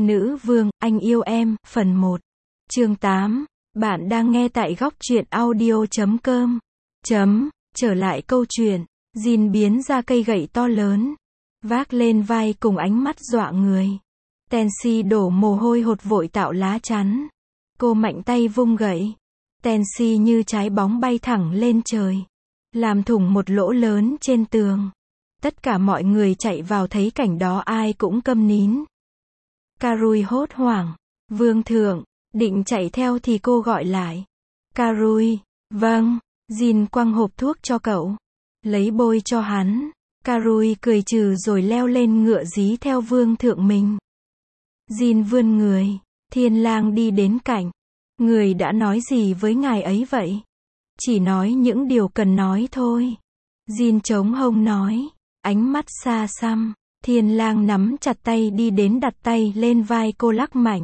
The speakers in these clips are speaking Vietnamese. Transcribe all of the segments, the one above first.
Nữ vương, anh yêu em, phần 1. Chương 8. Bạn đang nghe tại góc truyện audio.com. Trở lại câu chuyện. Jin biến ra cây gậy to lớn, vác lên vai cùng ánh mắt dọa người. Tensi đổ mồ hôi hột vội tạo lá chắn. Cô mạnh tay vung gậy. Tensi như trái bóng bay thẳng lên trời, làm thủng một lỗ lớn trên tường. Tất cả mọi người chạy vào thấy cảnh đó ai cũng câm nín. Karui hốt hoảng. Vương thượng, định chạy theo thì cô gọi lại. Karui, vâng. Jin quăng hộp thuốc cho cậu. Lấy bôi cho hắn. Karui cười trừ rồi leo lên ngựa dí theo vương thượng mình. Jin vươn người. Thiên lang đi đến cạnh. Người đã nói gì với ngài ấy vậy? Chỉ nói những điều cần nói thôi. Jin chống hông nói. Ánh mắt xa xăm. Thiên lang nắm chặt tay đi đến đặt tay lên vai cô lắc mạnh.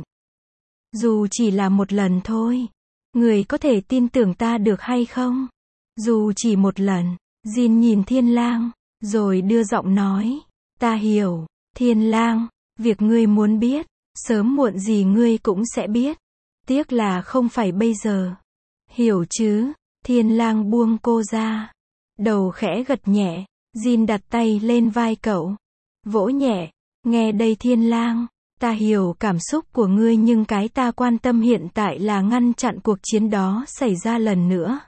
Dù chỉ là một lần thôi. Người có thể tin tưởng ta được hay không? Dù chỉ một lần. Jin nhìn thiên lang, rồi đưa giọng nói. Ta hiểu, thiên lang, việc ngươi muốn biết, sớm muộn gì ngươi cũng sẽ biết. Tiếc là không phải bây giờ. Hiểu chứ? Thiên lang buông cô ra. Đầu khẽ gật nhẹ. Jin đặt tay lên vai cậu. Vỗ nhẹ. Nghe đây thiên lang. Ta hiểu cảm xúc của ngươi nhưng cái ta quan tâm hiện tại là ngăn chặn cuộc chiến đó xảy ra lần nữa.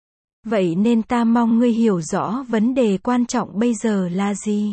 Vậy nên ta mong ngươi hiểu rõ vấn đề quan trọng bây giờ là gì.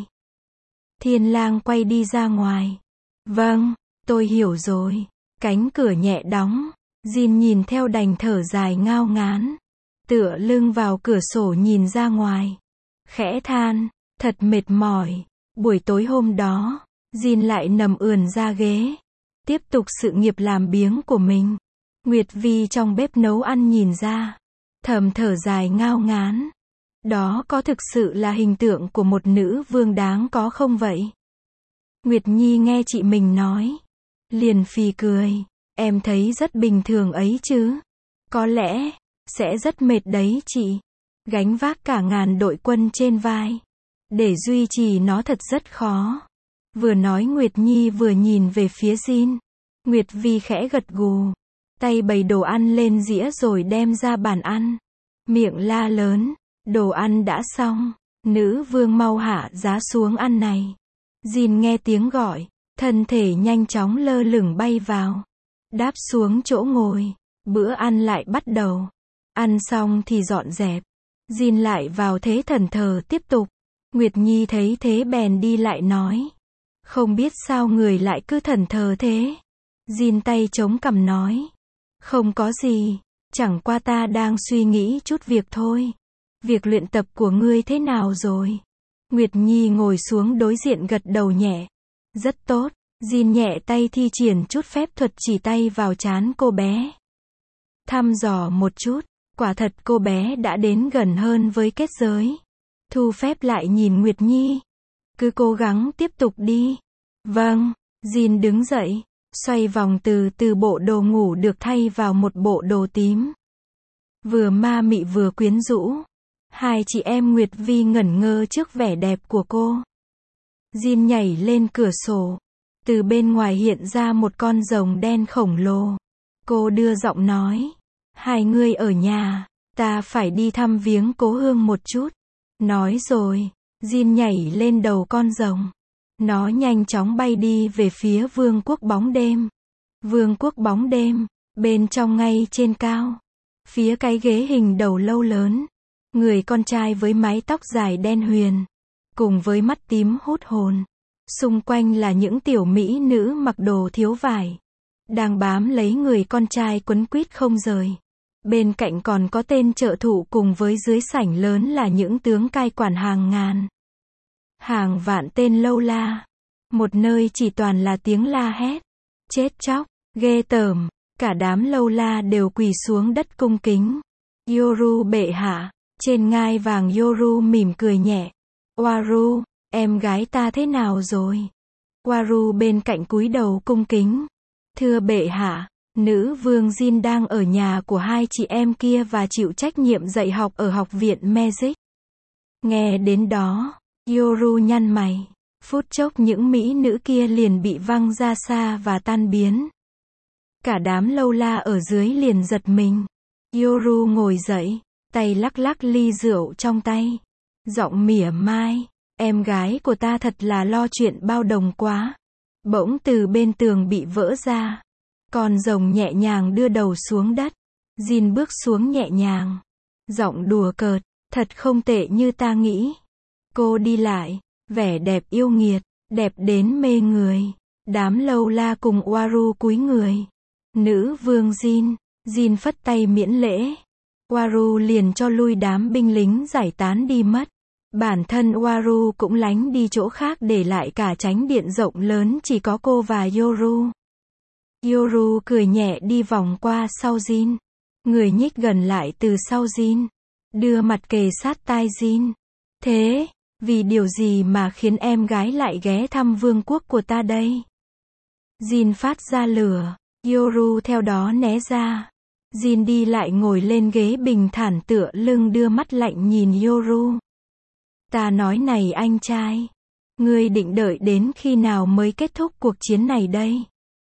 Thiên lang quay đi ra ngoài. Vâng, tôi hiểu rồi. Cánh cửa nhẹ đóng. Jin nhìn theo đành thở dài ngao ngán. Tựa lưng vào cửa sổ nhìn ra ngoài. Khẽ than, thật mệt mỏi. Buổi tối hôm đó, Jin lại nằm ườn ra ghế. Tiếp tục sự nghiệp làm biếng của mình. Nguyệt Vi trong bếp nấu ăn nhìn ra. Thầm thở dài ngao ngán. Đó có thực sự là hình tượng của một nữ vương đáng có không vậy? Nguyệt Nhi nghe chị mình nói. Liền phì cười. Em thấy rất bình thường ấy chứ. Có lẽ, sẽ rất mệt đấy chị. Gánh vác cả ngàn đội quân trên vai. Để duy trì nó thật rất khó. Vừa nói Nguyệt Nhi vừa nhìn về phía Jin. Nguyệt Vi khẽ gật gù. Tay bày đồ ăn lên dĩa rồi đem ra bàn ăn. Miệng la lớn. Đồ ăn đã xong. Nữ vương mau hạ giá xuống ăn này. Jin nghe tiếng gọi. Thân thể nhanh chóng lơ lửng bay vào. Đáp xuống chỗ ngồi. Bữa ăn lại bắt đầu. Ăn xong thì dọn dẹp. Jin lại vào thế thần thờ tiếp tục. Nguyệt Nhi thấy thế bèn đi lại nói. Không biết sao người lại cứ thần thờ thế. Jin tay chống cằm nói. Không có gì. Chẳng qua ta đang suy nghĩ chút việc thôi. Việc luyện tập của ngươi thế nào rồi? Nguyệt Nhi ngồi xuống đối diện gật đầu nhẹ. Rất tốt. Jin nhẹ tay thi triển chút phép thuật chỉ tay vào trán cô bé. Thăm dò một chút. Quả thật cô bé đã đến gần hơn với kết giới. Thu phép lại nhìn Nguyệt Nhi. Cứ cố gắng tiếp tục đi. Vâng. Jin đứng dậy. Xoay vòng từ bộ đồ ngủ được thay vào một bộ đồ tím. Vừa ma mị vừa quyến rũ. Hai chị em Nguyệt Vi ngẩn ngơ trước vẻ đẹp của cô. Jin nhảy lên cửa sổ. Từ bên ngoài hiện ra một con rồng đen khổng lồ. Cô đưa giọng nói. Hai người ở nhà. Ta phải đi thăm viếng cố hương một chút. Nói rồi. Jin nhảy lên đầu con rồng. Nó nhanh chóng bay đi về phía vương quốc bóng đêm. Vương quốc bóng đêm. Bên trong ngay trên cao. Phía cái ghế hình đầu lâu lớn. Người con trai với mái tóc dài đen huyền. Cùng với mắt tím hút hồn. Xung quanh là những tiểu mỹ nữ mặc đồ thiếu vải. Đang bám lấy người con trai quấn quýt không rời. Bên cạnh còn có tên trợ thủ cùng với dưới sảnh lớn là những tướng cai quản hàng ngàn. Hàng vạn tên lâu la. Một nơi chỉ toàn là tiếng la hét. Chết chóc, ghê tởm. Cả đám lâu la đều quỳ xuống đất cung kính. Yoru bệ hạ. Trên ngai vàng Yoru mỉm cười nhẹ. Waru, em gái ta thế nào rồi? Waru bên cạnh cúi đầu cung kính. Thưa bệ hạ, nữ vương Jin đang ở nhà của hai chị em kia và chịu trách nhiệm dạy học ở học viện Magic. Nghe đến đó, Yoru nhăn mày. Phút chốc những mỹ nữ kia liền bị văng ra xa và tan biến. Cả đám lâu la ở dưới liền giật mình. Yoru ngồi dậy, tay lắc lắc ly rượu trong tay. Giọng mỉa mai, em gái của ta thật là lo chuyện bao đồng quá. Bỗng từ bên tường bị vỡ ra. Con rồng nhẹ nhàng đưa đầu xuống đất. Jin bước xuống nhẹ nhàng. Giọng đùa cợt, thật không tệ như ta nghĩ. Cô đi lại, vẻ đẹp yêu nghiệt, đẹp đến mê người. Đám lâu la cùng Waru cúi người. Nữ vương Jin phất tay miễn lễ. Waru liền cho lui đám binh lính giải tán đi mất. Bản thân Waru cũng lánh đi chỗ khác để lại cả chánh điện rộng lớn chỉ có cô và Yoru. Yoru cười nhẹ đi vòng qua sau Jin. Người nhích gần lại từ sau Jin. Đưa mặt kề sát tai Jin. Thế, vì điều gì mà khiến em gái lại ghé thăm vương quốc của ta đây? Jin phát ra lửa. Yoru theo đó né ra. Jin đi lại ngồi lên ghế bình thản tựa lưng đưa mắt lạnh nhìn Yoru. Ta nói này anh trai. Ngươi định đợi đến khi nào mới kết thúc cuộc chiến này đây?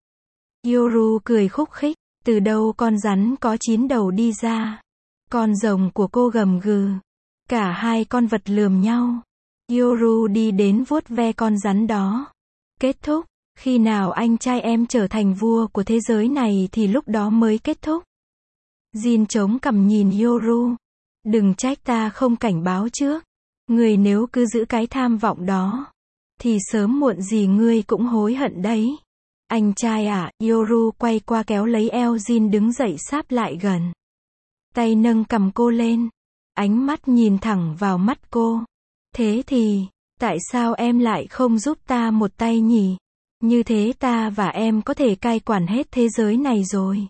Yoru cười khúc khích. Từ đâu con rắn có 9 đầu đi ra? Con rồng của cô gầm gừ. Cả hai con vật lườm nhau. Yoru đi đến vuốt ve con rắn đó. Kết thúc. Khi nào anh trai em trở thành vua của thế giới này thì lúc đó mới kết thúc. Jin chống cằm nhìn Yoru. Đừng trách ta không cảnh báo trước. Người nếu cứ giữ cái tham vọng đó, thì sớm muộn gì ngươi cũng hối hận đấy. Anh trai à, Yoru quay qua kéo lấy eo Jin đứng dậy sáp lại gần. Tay nâng cầm cô lên. Ánh mắt nhìn thẳng vào mắt cô. Thế thì, tại sao em lại không giúp ta một tay nhỉ? Như thế ta và em có thể cai quản hết thế giới này rồi.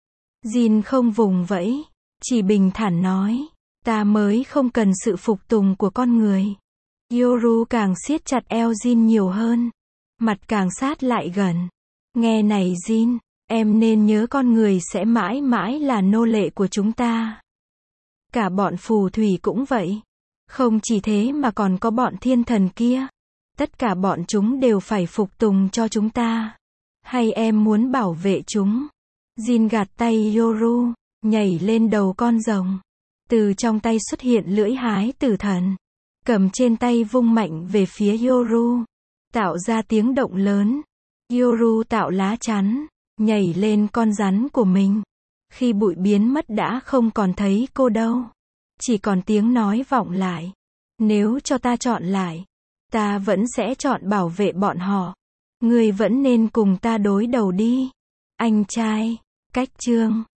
Jin không vùng vẫy, chỉ bình thản nói. Ta mới không cần sự phục tùng của con người. Yoru càng siết chặt eo Jin nhiều hơn. Mặt càng sát lại gần. Nghe này Jin, em nên nhớ con người sẽ mãi mãi là nô lệ của chúng ta. Cả bọn phù thủy cũng vậy. Không chỉ thế mà còn có bọn thiên thần kia. Tất cả bọn chúng đều phải phục tùng cho chúng ta. Hay em muốn bảo vệ chúng? Jin gạt tay Yoru, nhảy lên đầu con rồng. Từ trong tay xuất hiện lưỡi hái tử thần. Cầm trên tay vung mạnh về phía Yoru. Tạo ra tiếng động lớn. Yoru tạo lá chắn. Nhảy lên con rắn của mình. Khi bụi biến mất đã không còn thấy cô đâu. Chỉ còn tiếng nói vọng lại. Nếu cho ta chọn lại, ta vẫn sẽ chọn bảo vệ bọn họ. Ngươi vẫn nên cùng ta đối đầu đi. Anh trai. Cách chương